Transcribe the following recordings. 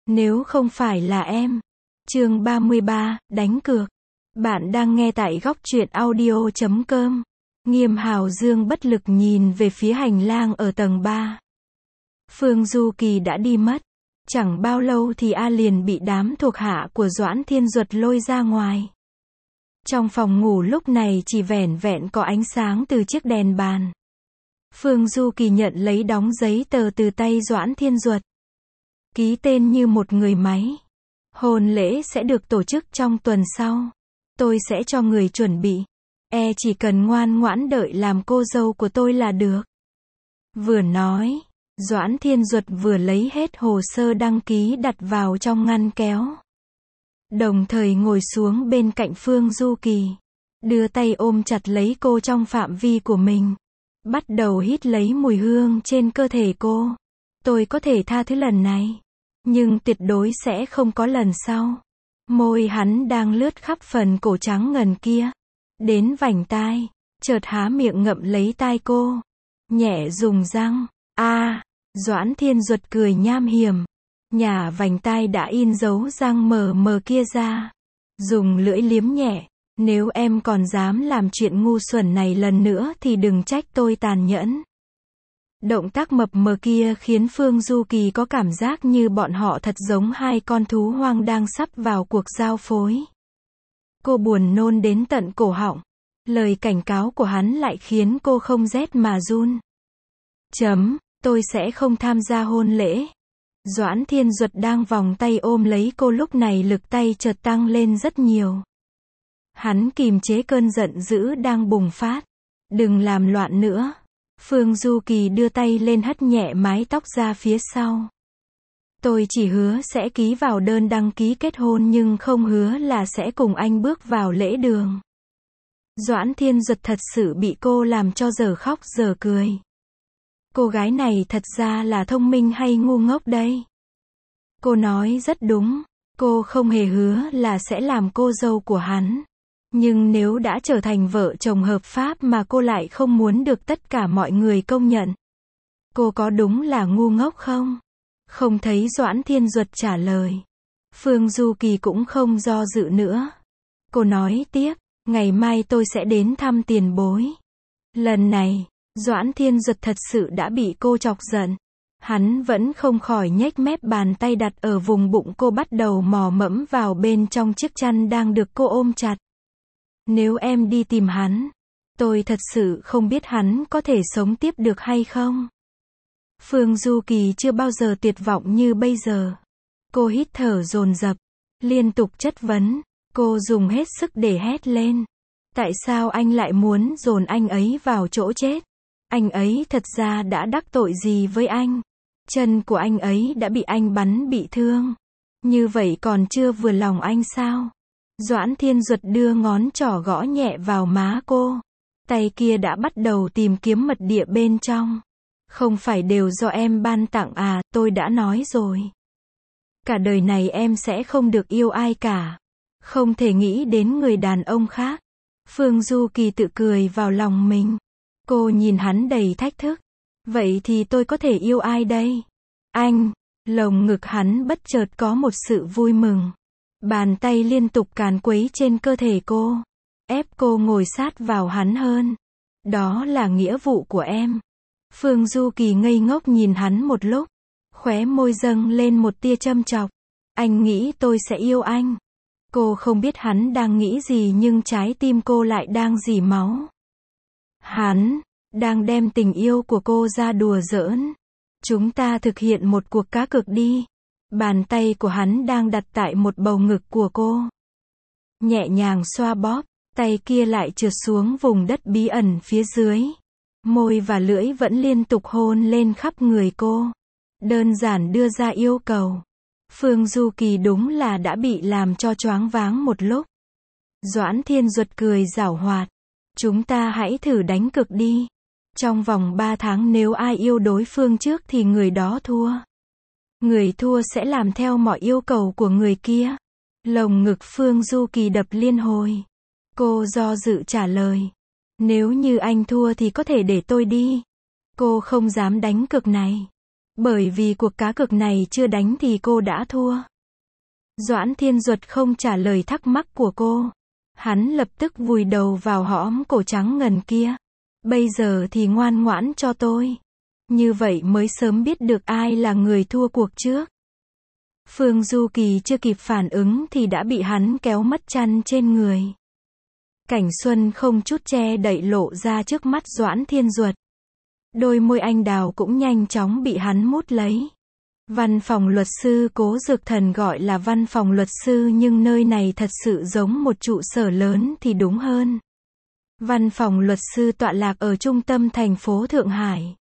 Nếu không phải là em. Chương 33, đánh cược. Bạn đang nghe tại góc truyện audio.com. Nghiêm Hào Dương bất lực nhìn về phía hành lang ở tầng 3. Phương Du Kỳ đã đi mất. Chẳng bao lâu thì A liền bị đám thuộc hạ của Doãn Thiên Duật lôi ra ngoài. Trong phòng ngủ lúc này chỉ vẻn vẹn có ánh sáng từ chiếc đèn bàn. Phương Du Kỳ nhận lấy đóng giấy tờ từ tay Doãn Thiên Duật. Ký tên như một người máy. Hôn lễ sẽ được tổ chức trong tuần sau. Tôi sẽ cho người chuẩn bị. Chỉ cần ngoan ngoãn đợi làm cô dâu của tôi là được. Vừa nói, Doãn Thiên Duật vừa lấy hết hồ sơ đăng ký đặt vào trong ngăn kéo. Đồng thời ngồi xuống bên cạnh Phương Du Kỳ. Đưa tay ôm chặt lấy cô trong phạm vi của mình. Bắt đầu hít lấy mùi hương trên cơ thể cô. Tôi có thể tha thứ lần này. Nhưng tuyệt đối sẽ không có lần sau. Môi hắn đang lướt khắp phần cổ trắng ngần kia. Đến vành tai. Chợt há miệng ngậm lấy tai cô. Nhẹ dùng răng. Doãn Thiên Duật cười nham hiểm. Nhả vành tai đã in dấu răng mờ mờ kia ra. Dùng lưỡi liếm nhẹ. Nếu em còn dám làm chuyện ngu xuẩn này lần nữa thì đừng trách tôi tàn nhẫn. Động tác mập mờ kia khiến Phương Du Kỳ có cảm giác như bọn họ thật giống hai con thú hoang đang sắp vào cuộc giao phối. Cô buồn nôn đến tận cổ họng. Lời cảnh cáo của hắn lại khiến cô không rét mà run. Tôi sẽ không tham gia hôn lễ. Doãn Thiên Duật đang vòng tay ôm lấy cô lúc này lực tay chợt tăng lên rất nhiều. Hắn kìm chế cơn giận dữ đang bùng phát. Đừng làm loạn nữa. Phương Du Kỳ đưa tay lên hất nhẹ mái tóc ra phía sau. Tôi chỉ hứa sẽ ký vào đơn đăng ký kết hôn nhưng không hứa là sẽ cùng anh bước vào lễ đường. Doãn Thiên Duật thật sự bị cô làm cho dở khóc dở cười. Cô gái này thật ra là thông minh hay ngu ngốc đây? Cô nói rất đúng. Cô không hề hứa là sẽ làm cô dâu của hắn. Nhưng nếu đã trở thành vợ chồng hợp pháp mà cô lại không muốn được tất cả mọi người công nhận. Cô có đúng là ngu ngốc không? Không thấy Doãn Thiên Duật trả lời. Phương Du Kỳ cũng không do dự nữa. Cô nói tiếp, ngày mai tôi sẽ đến thăm tiền bối. Lần này, Doãn Thiên Duật thật sự đã bị cô chọc giận. Hắn vẫn không khỏi nhếch mép, bàn tay đặt ở vùng bụng cô bắt đầu mò mẫm vào bên trong chiếc chăn đang được cô ôm chặt. Nếu em đi tìm hắn, tôi thật sự không biết hắn có thể sống tiếp được hay không. Phương Du Kỳ chưa bao giờ tuyệt vọng như bây giờ. Cô hít thở dồn dập, liên tục chất vấn. Cô dùng hết sức để hét lên. Tại sao anh lại muốn dồn anh ấy vào chỗ chết? Anh ấy thật ra đã đắc tội gì với anh? Chân của anh ấy đã bị anh bắn bị thương. Như vậy còn chưa vừa lòng anh sao? Doãn Thiên Duật đưa ngón trỏ gõ nhẹ vào má cô. Tay kia đã bắt đầu tìm kiếm mật địa bên trong. Không phải đều do em ban tặng à, tôi đã nói rồi. Cả đời này em sẽ không được yêu ai cả. Không thể nghĩ đến người đàn ông khác. Phương Du Kỳ tự cười vào lòng mình. Cô nhìn hắn đầy thách thức. Vậy thì tôi có thể yêu ai đây? Anh. Lồng ngực hắn bất chợt có một sự vui mừng. Bàn tay liên tục càn quấy trên cơ thể cô. Ép cô ngồi sát vào hắn hơn. Đó là nghĩa vụ của em. Phương Du Kỳ ngây ngốc nhìn hắn một lúc. Khóe môi dâng lên một tia châm chọc. Anh nghĩ tôi sẽ yêu anh. Cô không biết hắn đang nghĩ gì nhưng trái tim cô lại đang rỉ máu. Hắn đang đem tình yêu của cô ra đùa giỡn. Chúng ta thực hiện một cuộc cá cược đi. Bàn tay của hắn đang đặt tại một bầu ngực của cô. Nhẹ nhàng xoa bóp, tay kia lại trượt xuống vùng đất bí ẩn phía dưới. Môi và lưỡi vẫn liên tục hôn lên khắp người cô. Đơn giản đưa ra yêu cầu. Phương Du Kỳ đúng là đã bị làm cho choáng váng một lúc. Doãn Thiên Duật cười giảo hoạt. Chúng ta hãy thử đánh cược đi. Trong vòng 3 tháng nếu ai yêu đối phương trước thì người đó thua. Người thua sẽ làm theo mọi yêu cầu của người kia. Lồng ngực Phương Du Kỳ đập liên hồi. Cô do dự trả lời. Nếu như anh thua thì có thể để tôi đi. Cô không dám đánh cược này. Bởi vì cuộc cá cược này chưa đánh thì cô đã thua. Doãn Thiên Duật không trả lời thắc mắc của cô. Hắn lập tức vùi đầu vào hõm cổ trắng ngần kia. Bây giờ thì ngoan ngoãn cho tôi. Như vậy mới sớm biết được ai là người thua cuộc trước. Phương Du Kỳ chưa kịp phản ứng thì đã bị hắn kéo mất chăn trên người. Cảnh xuân không chút che đậy lộ ra trước mắt Doãn Thiên Duật. Đôi môi anh đào cũng nhanh chóng bị hắn mút lấy. Văn phòng luật sư Cố Dược Thần gọi là văn phòng luật sư nhưng nơi này thật sự giống một trụ sở lớn thì đúng hơn. Văn phòng luật sư tọa lạc ở trung tâm thành phố Thượng Hải.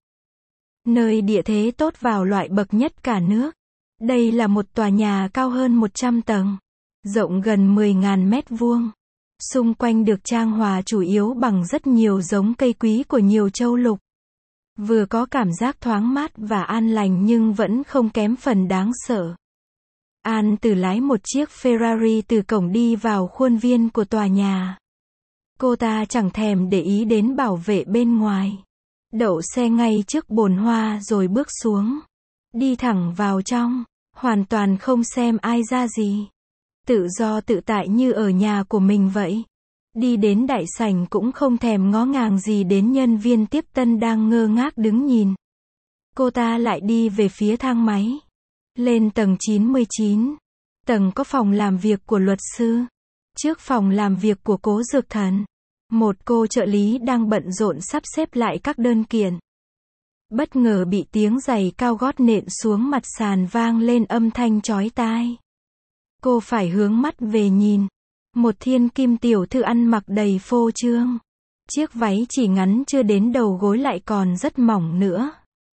Nơi địa thế tốt vào loại bậc nhất cả nước. Đây là một tòa nhà cao hơn 100 tầng, rộng gần 10.000 mét vuông. Xung quanh được trang hòa chủ yếu bằng rất nhiều giống cây quý của nhiều châu lục. Vừa có cảm giác thoáng mát và an lành nhưng vẫn không kém phần đáng sợ. An Từ lái một chiếc Ferrari từ cổng đi vào khuôn viên của tòa nhà. Cô ta chẳng thèm để ý đến bảo vệ bên ngoài. Đậu xe ngay trước bồn hoa rồi bước xuống. Đi thẳng vào trong, hoàn toàn không xem ai ra gì. Tự do tự tại như ở nhà của mình vậy. Đi đến đại sảnh cũng không thèm ngó ngàng gì đến nhân viên tiếp tân đang ngơ ngác đứng nhìn. Cô ta lại đi về phía thang máy. Lên tầng 99. Tầng có phòng làm việc của luật sư. Trước phòng làm việc của Cố Dược Thần, một cô trợ lý đang bận rộn sắp xếp lại các đơn kiện. Bất ngờ bị tiếng giày cao gót nện xuống mặt sàn vang lên âm thanh chói tai. Cô phải hướng mắt về nhìn. Một thiên kim tiểu thư ăn mặc đầy phô trương. Chiếc váy chỉ ngắn chưa đến đầu gối lại còn rất mỏng nữa.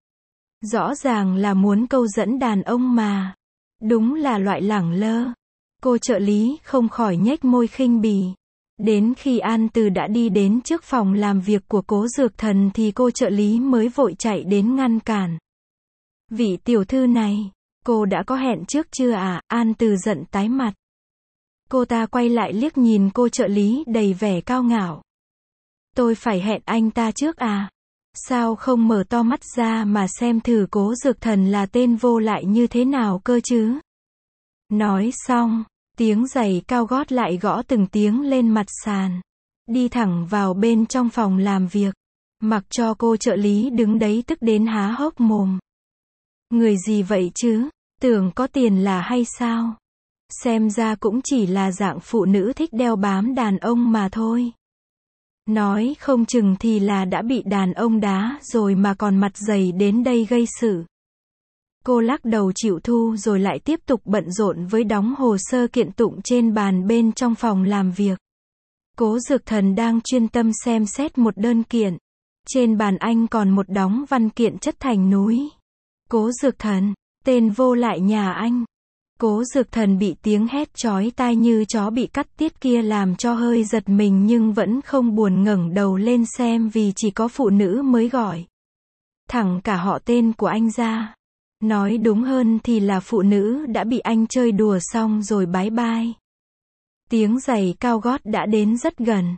Rõ ràng là muốn câu dẫn đàn ông mà. Đúng là loại lẳng lơ. Cô trợ lý không khỏi nhếch môi khinh bỉ. Đến khi An Từ đã đi đến trước phòng làm việc của Cố Dược Thần thì cô trợ lý mới vội chạy đến ngăn cản. Vị tiểu thư này, cô đã có hẹn trước chưa à? An Từ giận tái mặt. Cô ta quay lại liếc nhìn cô trợ lý đầy vẻ cao ngạo. Tôi phải hẹn anh ta trước à? Sao không mở to mắt ra mà xem thử Cố Dược Thần là tên vô lại như thế nào cơ chứ? Nói xong, tiếng giày cao gót lại gõ từng tiếng lên mặt sàn. Đi thẳng vào bên trong phòng làm việc. Mặc cho cô trợ lý đứng đấy tức đến há hốc mồm. Người gì vậy chứ? Tưởng có tiền là hay sao? Xem ra cũng chỉ là dạng phụ nữ thích đeo bám đàn ông mà thôi. Nói không chừng thì là đã bị đàn ông đá rồi mà còn mặt dày đến đây gây sự. Cô lắc đầu chịu thu rồi lại tiếp tục bận rộn với đóng hồ sơ kiện tụng trên bàn bên trong phòng làm việc. Cố Dược Thần đang chuyên tâm xem xét một đơn kiện. Trên bàn anh còn một đống văn kiện chất thành núi. Cố Dược Thần, tên vô lại nhà anh. Cố Dược Thần bị tiếng hét chói tai như chó bị cắt tiết kia làm cho hơi giật mình nhưng vẫn không buồn ngẩng đầu lên xem vì chỉ có phụ nữ mới gọi. Thẳng cả họ tên của anh ra. Nói đúng hơn thì là phụ nữ đã bị anh chơi đùa xong rồi bái bai. Tiếng giày cao gót đã đến rất gần.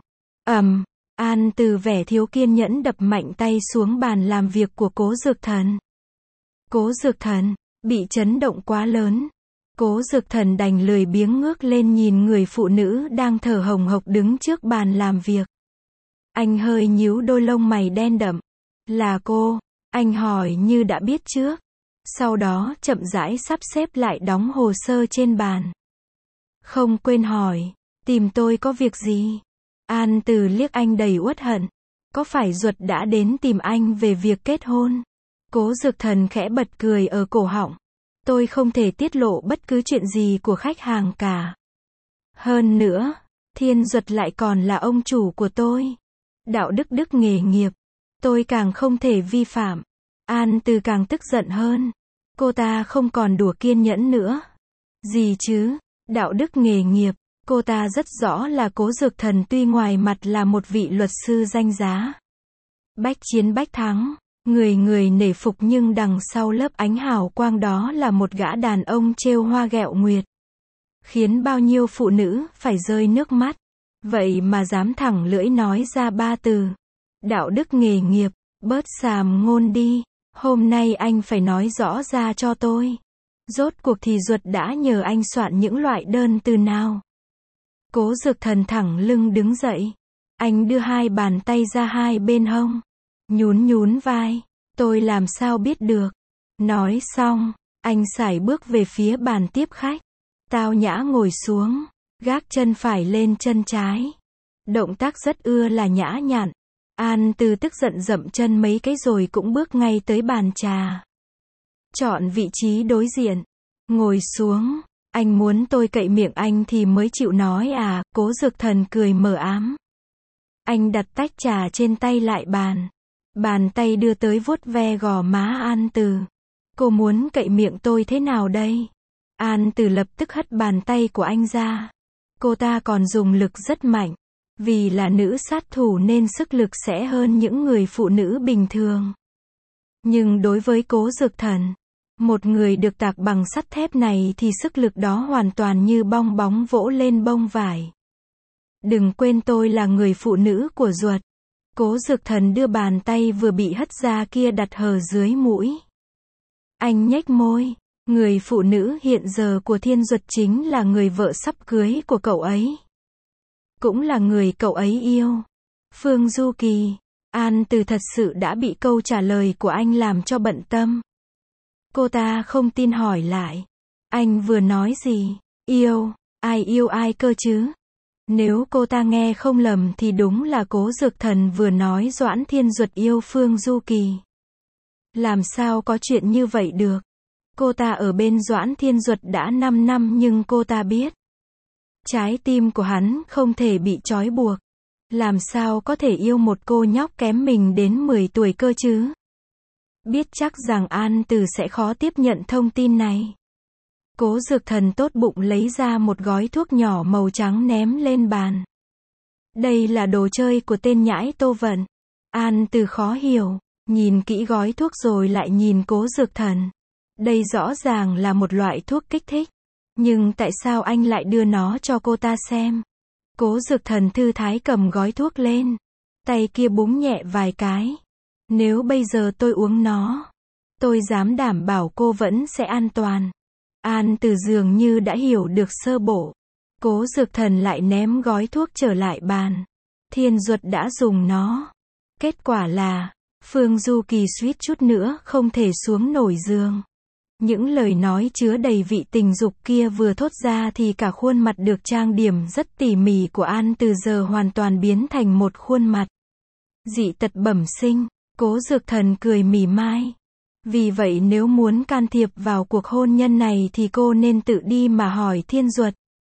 An Từ vẻ thiếu kiên nhẫn đập mạnh tay xuống bàn làm việc của Cố Dược Thần. Cố Dược Thần, bị chấn động quá lớn. Cố Dược Thần đành lười biếng ngước lên nhìn người phụ nữ đang thở hồng hộc đứng trước bàn làm việc. Anh hơi nhíu đôi lông mày đen đậm. Là cô? Anh hỏi như đã biết trước. Sau đó chậm rãi sắp xếp lại đóng hồ sơ trên bàn. Không quên hỏi, tìm tôi có việc gì? An Từ liếc anh đầy uất hận. Có phải ruột đã đến tìm anh về việc kết hôn? Cố Dược Thần khẽ bật cười ở cổ họng. Tôi không thể tiết lộ bất cứ chuyện gì của khách hàng cả. Hơn nữa, Thiên Duật lại còn là ông chủ của tôi. Đạo đức nghề nghiệp, tôi càng không thể vi phạm. An Từ càng tức giận hơn. Cô ta không còn đùa kiên nhẫn nữa. Gì chứ? Đạo đức nghề nghiệp. Cô ta rất rõ là Cố Dược Thần tuy ngoài mặt là một vị luật sư danh giá. Bách chiến bách thắng. Người người nể phục nhưng đằng sau lớp ánh hào quang đó là một gã đàn ông trêu hoa ghẹo nguyệt. Khiến bao nhiêu phụ nữ phải rơi nước mắt. Vậy mà dám thẳng lưỡi nói ra 3 từ. Đạo đức nghề nghiệp, bớt xàm ngôn đi. Hôm nay anh phải nói rõ ra cho tôi. Rốt cuộc thì Duật đã nhờ anh soạn những loại đơn từ nào? Cố Dược Thần thẳng lưng đứng dậy. Anh đưa hai bàn tay ra hai bên hông. Nhún nhún vai. Tôi làm sao biết được. Nói xong, anh sải bước về phía bàn tiếp khách. Tao nhã ngồi xuống, gác chân phải lên chân trái. Động tác rất ưa là nhã nhặn. An Từ tức giận dậm chân mấy cái rồi cũng bước ngay tới bàn trà. Chọn vị trí đối diện. Ngồi xuống. Anh muốn tôi cậy miệng anh thì mới chịu nói à? Cố Dược Thần cười mờ ám. Anh đặt tách trà trên tay lại bàn. Bàn tay đưa tới vuốt ve gò má An Từ. Cô muốn cậy miệng tôi thế nào đây? An Từ lập tức hất bàn tay của anh ra. Cô ta còn dùng lực rất mạnh. Vì là nữ sát thủ nên sức lực sẽ hơn những người phụ nữ bình thường. Nhưng đối với Cố Dược Thần, một người được tạc bằng sắt thép này thì sức lực đó hoàn toàn như bong bóng vỗ lên bông vải. Đừng quên tôi là người phụ nữ của Duật. Cố Dược Thần đưa bàn tay vừa bị hất ra kia đặt hờ dưới mũi. Anh nhếch môi. Người phụ nữ hiện giờ của Thiên Duật chính là người vợ sắp cưới của cậu ấy. Cũng là người cậu ấy yêu. Phương Du Kỳ. An Từ thật sự đã bị câu trả lời của anh làm cho bận tâm. Cô ta không tin hỏi lại. Anh vừa nói gì? Yêu ai cơ chứ? Nếu cô ta nghe không lầm thì đúng là Cố Dược Thần vừa nói Doãn Thiên Duật yêu Phương Du Kỳ. Làm sao có chuyện như vậy được? Cô ta ở bên Doãn Thiên Duật đã 5 năm nhưng cô ta biết. Trái tim của hắn không thể bị trói buộc. Làm sao có thể yêu một cô nhóc kém mình đến 10 tuổi cơ chứ? Biết chắc rằng An Từ sẽ khó tiếp nhận thông tin này. Cố Dược Thần tốt bụng lấy ra một gói thuốc nhỏ màu trắng ném lên bàn. Đây là đồ chơi của tên nhãi Tô Vận. An Từ khó hiểu, nhìn kỹ gói thuốc rồi lại nhìn Cố Dược Thần. Đây rõ ràng là một loại thuốc kích thích. Nhưng tại sao anh lại đưa nó cho cô ta xem? Cố Dược Thần thư thái cầm gói thuốc lên. Tay kia búng nhẹ vài cái. Nếu bây giờ tôi uống nó, tôi dám đảm bảo cô vẫn sẽ an toàn. An Từ dường như đã hiểu được sơ bộ. Cố Dược Thần lại ném gói thuốc trở lại bàn. Thiên Duật đã dùng nó. Kết quả là, Phương Du Kỳ suýt chút nữa không thể xuống nổi giường. Những lời nói chứa đầy vị tình dục kia vừa thốt ra thì cả khuôn mặt được trang điểm rất tỉ mỉ của An Từ giờ hoàn toàn biến thành một khuôn mặt dị tật bẩm sinh. Cố Dược Thần cười mỉa mai. Vì vậy nếu muốn can thiệp vào cuộc hôn nhân này thì cô nên tự đi mà hỏi Thiên Duật.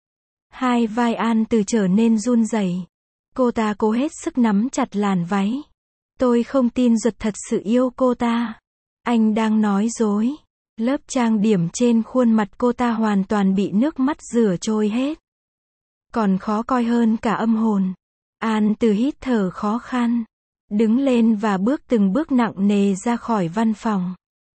Hai vai An Từ trở nên run rẩy. Cô ta cố hết sức nắm chặt làn váy. Tôi không tin Duật thật sự yêu cô ta. Anh đang nói dối. Lớp trang điểm trên khuôn mặt cô ta hoàn toàn bị nước mắt rửa trôi hết. Còn khó coi hơn cả âm hồn. An Từ hít thở khó khăn. Đứng lên và bước từng bước nặng nề ra khỏi văn phòng.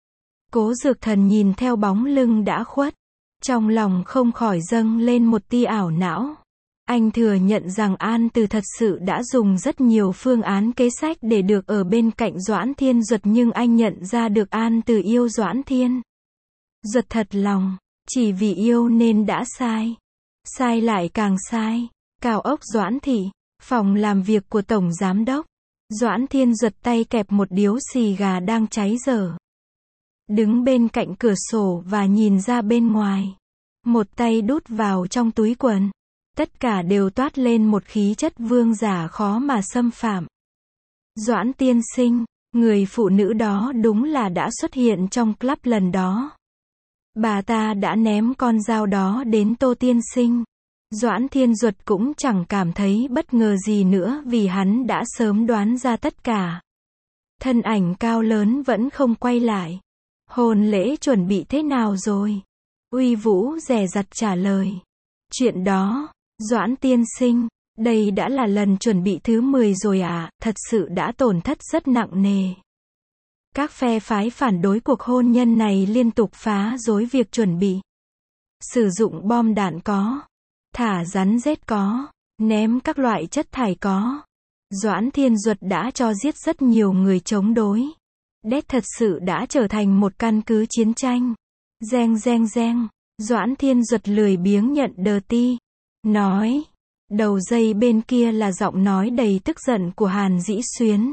Cố Dược Thần nhìn theo bóng lưng đã khuất. Trong lòng không khỏi dâng lên một tia ảo não. Anh thừa nhận rằng An Từ thật sự đã dùng rất nhiều phương án kế sách để được ở bên cạnh Doãn Thiên Duật nhưng anh nhận ra được An Từ yêu Doãn Thiên Duật thật lòng. Chỉ vì yêu nên đã sai. Sai lại càng sai. Cao ốc Doãn Thị. Phòng làm việc của Tổng Giám Đốc. Doãn Thiên Duật tay kẹp một điếu xì gà đang cháy dở. Đứng bên cạnh cửa sổ và nhìn ra bên ngoài. Một tay đút vào trong túi quần. Tất cả đều toát lên một khí chất vương giả khó mà xâm phạm. Doãn tiên sinh, người phụ nữ đó đúng là đã xuất hiện trong club lần đó. Bà ta đã ném con dao đó đến Tô tiên sinh. Doãn Thiên Duật cũng chẳng cảm thấy bất ngờ gì nữa vì hắn đã sớm đoán ra tất cả. Thân ảnh cao lớn vẫn không quay lại. Hôn lễ chuẩn bị thế nào rồi? Uy Vũ dè dặt trả lời. Chuyện đó, Doãn tiên sinh, đây đã là lần chuẩn bị thứ 10 rồi ạ, thật sự đã tổn thất rất nặng nề. Các phe phái phản đối cuộc hôn nhân này liên tục phá rối việc chuẩn bị. Sử dụng bom đạn có. Thả rắn rết có. Ném các loại chất thải có. Doãn Thiên Duật đã cho giết rất nhiều người chống đối. Đét thật sự đã trở thành một căn cứ chiến tranh. Reng reng reng, Doãn Thiên Duật lười biếng nhận đờ ti. Nói. Đầu dây bên kia là giọng nói đầy tức giận của Hàn Dĩ Xuyến.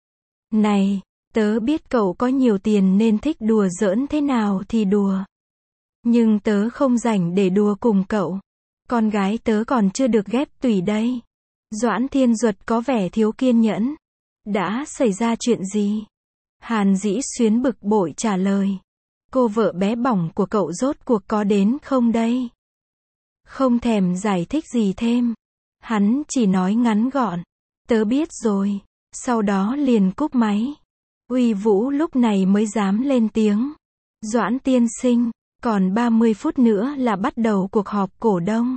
Này, tớ biết cậu có nhiều tiền nên thích đùa giỡn thế nào thì đùa. Nhưng tớ không rảnh để đùa cùng cậu. Con gái tớ còn chưa được ghép tủy đây. Doãn Thiên Duật có vẻ thiếu kiên nhẫn. Đã xảy ra chuyện gì? Hàn Dĩ Xuyến bực bội trả lời. Cô vợ bé bỏng của cậu rốt cuộc có đến không đây? Không thèm giải thích gì thêm. Hắn chỉ nói ngắn gọn. Tớ biết rồi. Sau đó liền cúp máy. Uy Vũ lúc này mới dám lên tiếng. Doãn tiên sinh, còn 30 phút nữa là bắt đầu cuộc họp cổ đông.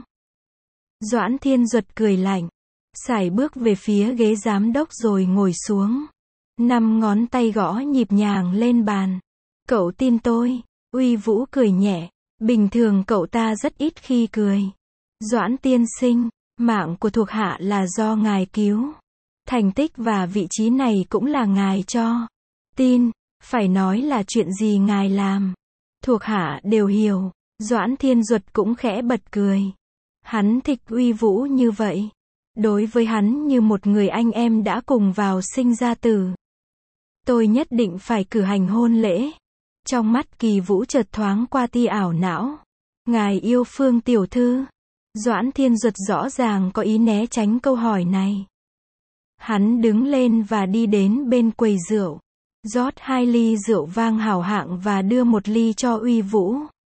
Doãn Thiên Duật cười lạnh. Sải bước về phía ghế giám đốc rồi ngồi xuống. 5 ngón tay gõ nhịp nhàng lên bàn. Cậu tin tôi. Uy Vũ cười nhẹ. Bình thường cậu ta rất ít khi cười. Doãn tiên sinh, mạng của thuộc hạ là do ngài cứu. Thành tích và vị trí này cũng là ngài cho. Tin, phải nói là chuyện gì ngài làm. Thuộc hạ đều hiểu. Doãn Thiên Duật cũng khẽ bật cười. Hắn thích Uy Vũ như vậy. Đối với hắn như một người anh em đã cùng vào sinh ra tử. Tôi nhất định phải cử hành hôn lễ. Trong mắt Kỳ Vũ chợt thoáng qua tia ảo não. Ngài yêu Phương tiểu thư. Doãn Thiên Duật rõ ràng có ý né tránh câu hỏi này. Hắn đứng lên và đi đến bên quầy rượu. Rót 2 ly rượu vang hảo hạng và đưa 1 ly cho Uy Vũ.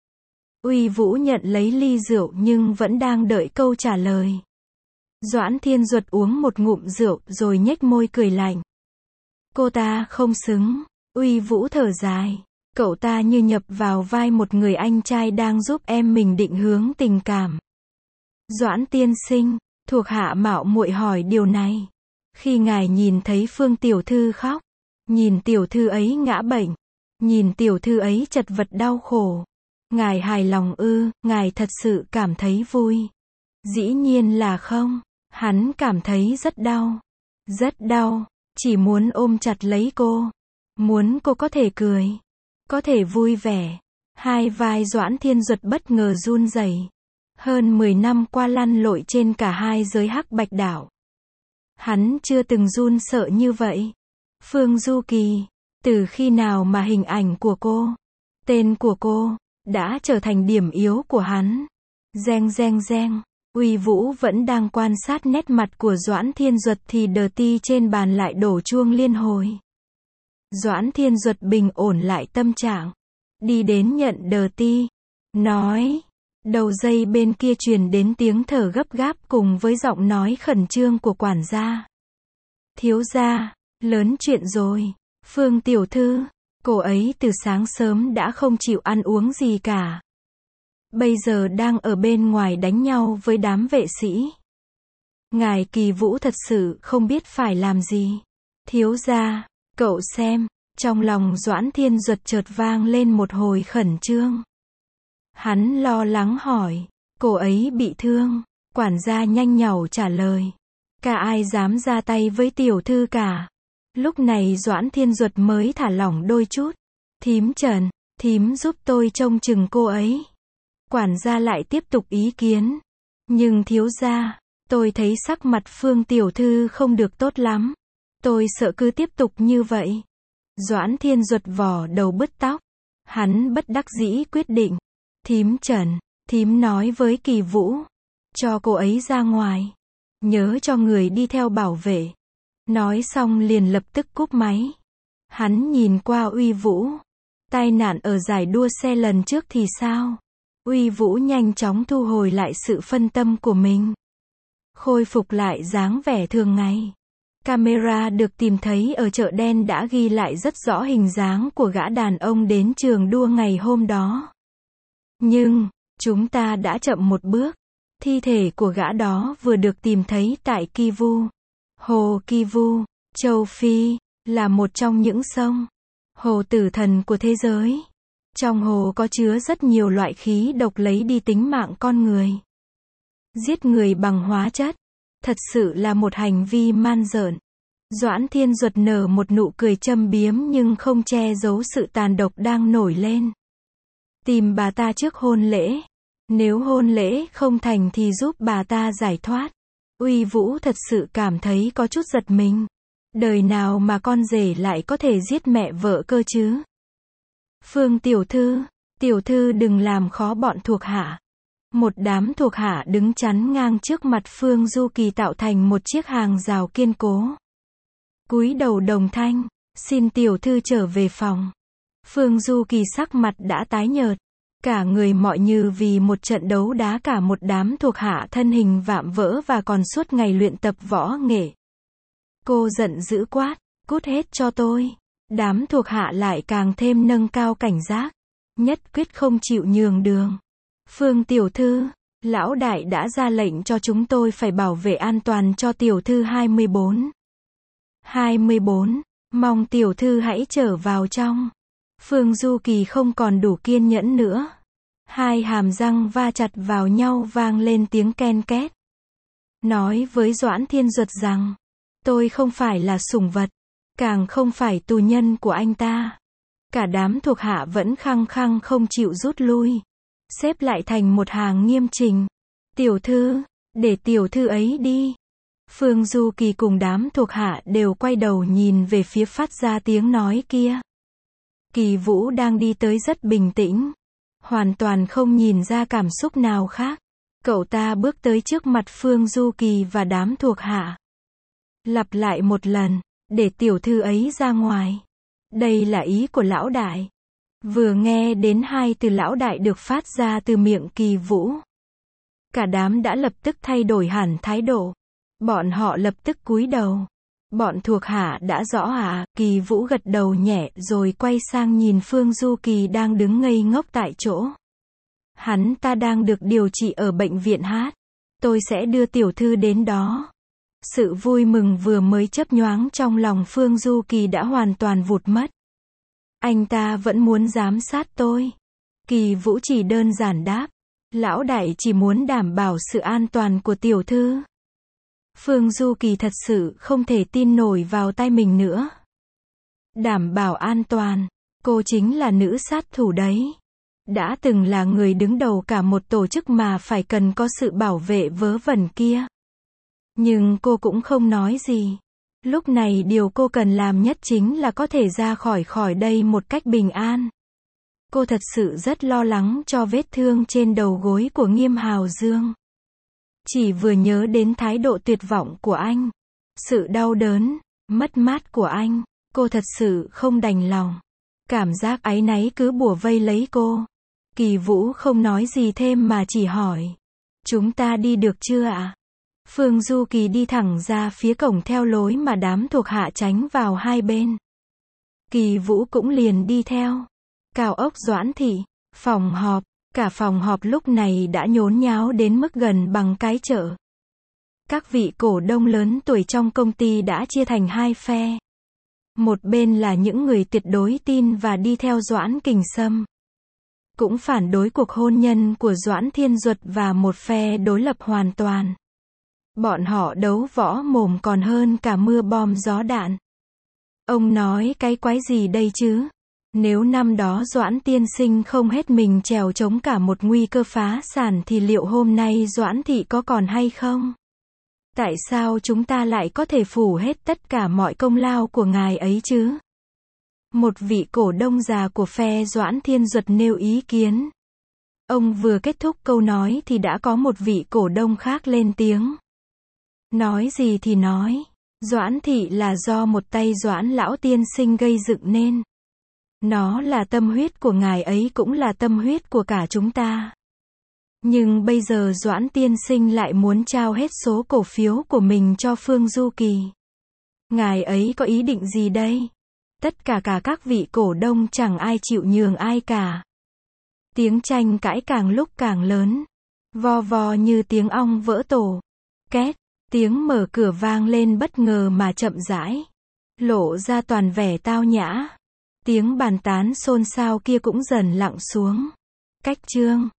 Uy Vũ nhận lấy ly rượu nhưng vẫn đang đợi câu trả lời. Doãn Thiên Duật uống một ngụm rượu rồi nhếch môi cười lạnh. Cô ta không xứng. Uy Vũ thở dài. Cậu ta như nhập vào vai một người anh trai đang giúp em mình định hướng tình cảm. Doãn tiên sinh, thuộc hạ mạo muội hỏi điều này. Khi ngài nhìn thấy Phương tiểu thư khóc, nhìn tiểu thư ấy ngã bệnh, nhìn tiểu thư ấy chật vật đau khổ, ngài hài lòng ư? Ngài thật sự cảm thấy vui? Dĩ nhiên là không. Hắn cảm thấy rất đau. Rất đau. Chỉ muốn ôm chặt lấy cô. Muốn cô có thể cười. Có thể vui vẻ. Hai vai Doãn Thiên Duật bất ngờ run rẩy. Hơn 10 năm qua lăn lội trên cả hai giới hắc bạch đảo. Hắn chưa từng run sợ như vậy. Phương Du Kỳ. Từ khi nào mà hình ảnh của cô, tên của cô, đã trở thành điểm yếu của hắn. Reng reng reng. Uy Vũ vẫn đang quan sát nét mặt của Doãn Thiên Duật thì đờ ti trên bàn lại đổ chuông liên hồi. Doãn Thiên Duật bình ổn lại tâm trạng. Đi đến nhận đờ ti. Nói. Đầu dây bên kia truyền đến tiếng thở gấp gáp cùng với giọng nói khẩn trương của quản gia. Thiếu gia, lớn chuyện rồi. Phương tiểu thư, cô ấy từ sáng sớm đã không chịu ăn uống gì cả. Bây giờ đang ở bên ngoài đánh nhau với đám vệ sĩ. Ngài Kỳ Vũ thật sự không biết phải làm gì. Thiếu gia, cậu xem, trong lòng Doãn Thiên Duật chợt vang lên một hồi khẩn trương. Hắn lo lắng hỏi, cô ấy bị thương. Quản gia nhanh nhảu trả lời. Cả ai dám ra tay với tiểu thư cả. Lúc này Doãn Thiên Duật mới thả lỏng đôi chút. Thím Trần, thím giúp tôi trông chừng cô ấy. Quản gia lại tiếp tục ý kiến. Nhưng thiếu gia, tôi thấy sắc mặt Phương tiểu thư không được tốt lắm. Tôi sợ cứ tiếp tục như vậy. Doãn Thiên Duật vò đầu bứt tóc. Hắn bất đắc dĩ quyết định. Thím Trần, thím nói với Kỳ Vũ. Cho cô ấy ra ngoài. Nhớ cho người đi theo bảo vệ. Nói xong liền lập tức cúp máy. Hắn nhìn qua Uy Vũ. Tai nạn ở giải đua xe lần trước thì sao? Uy Vũ nhanh chóng thu hồi lại sự phân tâm của mình. Khôi phục lại dáng vẻ thường ngày. Camera được tìm thấy ở chợ đen đã ghi lại rất rõ hình dáng của gã đàn ông đến trường đua ngày hôm đó. Nhưng, chúng ta đã chậm một bước. Thi thể của gã đó vừa được tìm thấy tại Kivu. Hồ Kivu, châu Phi, là một trong những sông, hồ tử thần của thế giới. Trong hồ có chứa rất nhiều loại khí độc lấy đi tính mạng con người. Giết người bằng hóa chất, thật sự là một hành vi man rợn. Doãn Thiên Duật nở một nụ cười châm biếm nhưng không che giấu sự tàn độc đang nổi lên. Tìm bà ta trước hôn lễ. Nếu hôn lễ không thành thì giúp bà ta giải thoát. Uy Vũ thật sự cảm thấy có chút giật mình. Đời nào mà con rể lại có thể giết mẹ vợ cơ chứ? Phương tiểu thư đừng làm khó bọn thuộc hạ. Một đám thuộc hạ đứng chắn ngang trước mặt Phương Du Kỳ tạo thành một chiếc hàng rào kiên cố. Cúi đầu đồng thanh, xin tiểu thư trở về phòng. Phương Du Kỳ sắc mặt đã tái nhợt. Cả người mỏi như vì một trận đấu đá cả một đám thuộc hạ thân hình vạm vỡ và còn suốt ngày luyện tập võ nghệ. Cô giận dữ quát, cút hết cho tôi. Đám thuộc hạ lại càng thêm nâng cao cảnh giác. Nhất quyết không chịu nhường đường. Phương tiểu thư, lão đại đã ra lệnh cho chúng tôi phải bảo vệ an toàn cho tiểu thư 24. 24, mong tiểu thư hãy trở vào trong. Phương Du Kỳ không còn đủ kiên nhẫn nữa. Hai hàm răng va chặt vào nhau vang lên tiếng ken két. Nói với Doãn Thiên Duật rằng, tôi không phải là sủng vật, càng không phải tù nhân của anh ta. Cả đám thuộc hạ vẫn khăng khăng không chịu rút lui. Xếp lại thành một hàng nghiêm chỉnh. Tiểu thư, để tiểu thư ấy đi. Phương Du Kỳ cùng đám thuộc hạ đều quay đầu nhìn về phía phát ra tiếng nói kia. Kỳ Vũ đang đi tới rất bình tĩnh. Hoàn toàn không nhìn ra cảm xúc nào khác. Cậu ta bước tới trước mặt Phương Du Kỳ và đám thuộc hạ. Lặp lại một lần, để tiểu thư ấy ra ngoài. Đây là ý của lão đại. Vừa nghe đến hai từ lão đại được phát ra từ miệng Kỳ Vũ. Cả đám đã lập tức thay đổi hẳn thái độ. Bọn họ lập tức cúi đầu. Bọn thuộc hạ đã rõ à? Kỳ Vũ gật đầu nhẹ rồi quay sang nhìn Phương Du Kỳ đang đứng ngây ngốc tại chỗ. Hắn ta đang được điều trị ở bệnh viện hát. Tôi sẽ đưa tiểu thư đến đó. Sự vui mừng vừa mới chớp nhoáng trong lòng Phương Du Kỳ đã hoàn toàn vụt mất. Anh ta vẫn muốn giám sát tôi. Kỳ Vũ chỉ đơn giản đáp. Lão đại chỉ muốn đảm bảo sự an toàn của tiểu thư. Phương Du Kỳ thật sự không thể tin nổi vào tai mình nữa. Đảm bảo an toàn. Cô chính là nữ sát thủ đấy. Đã từng là người đứng đầu cả một tổ chức mà phải cần có sự bảo vệ vớ vẩn kia. Nhưng cô cũng không nói gì. Lúc này điều cô cần làm nhất chính là có thể ra khỏi đây một cách bình an. Cô thật sự rất lo lắng cho vết thương trên đầu gối của Nghiêm Hào Dương. Chỉ vừa nhớ đến thái độ tuyệt vọng của anh, sự đau đớn, mất mát của anh, cô thật sự không đành lòng. Cảm giác áy náy cứ bủa vây lấy cô. Kỳ Vũ không nói gì thêm mà chỉ hỏi. Chúng ta đi được chưa ạ? Phương Du Kỳ đi thẳng ra phía cổng theo lối mà đám thuộc hạ tránh vào hai bên. Kỳ Vũ cũng liền đi theo. Cao ốc Doãn Thị, phòng họp, cả phòng họp lúc này đã nhốn nháo đến mức gần bằng cái chợ. Các vị cổ đông lớn tuổi trong công ty đã chia thành hai phe. Một bên là những người tuyệt đối tin và đi theo Doãn Kình Sâm, cũng phản đối cuộc hôn nhân của Doãn Thiên Duật, và một phe đối lập hoàn toàn. Bọn họ đấu võ mồm còn hơn cả mưa bom gió đạn. Ông nói cái quái gì đây chứ? Nếu năm đó Doãn tiên sinh không hết mình trèo chống cả một nguy cơ phá sản thì liệu hôm nay Doãn thị có còn hay không? Tại sao chúng ta lại có thể phủ hết tất cả mọi công lao của ngài ấy chứ? Một vị cổ đông già của phe Doãn Thiên Duật nêu ý kiến. Ông vừa kết thúc câu nói thì đã có một vị cổ đông khác lên tiếng. Nói gì thì nói, Doãn thị là do một tay Doãn lão tiên sinh gây dựng nên. Nó là tâm huyết của ngài ấy cũng là tâm huyết của cả chúng ta. Nhưng bây giờ Doãn tiên sinh lại muốn trao hết số cổ phiếu của mình cho Phương Du Kỳ. Ngài ấy có ý định gì đây? Tất cả các vị cổ đông chẳng ai chịu nhường ai cả. Tiếng tranh cãi càng lúc càng lớn. Vo vo như tiếng ong vỡ tổ. Két, tiếng mở cửa vang lên bất ngờ mà chậm rãi. Lộ ra toàn vẻ tao nhã. Tiếng bàn tán xôn xao kia cũng dần lặng xuống. Cách chương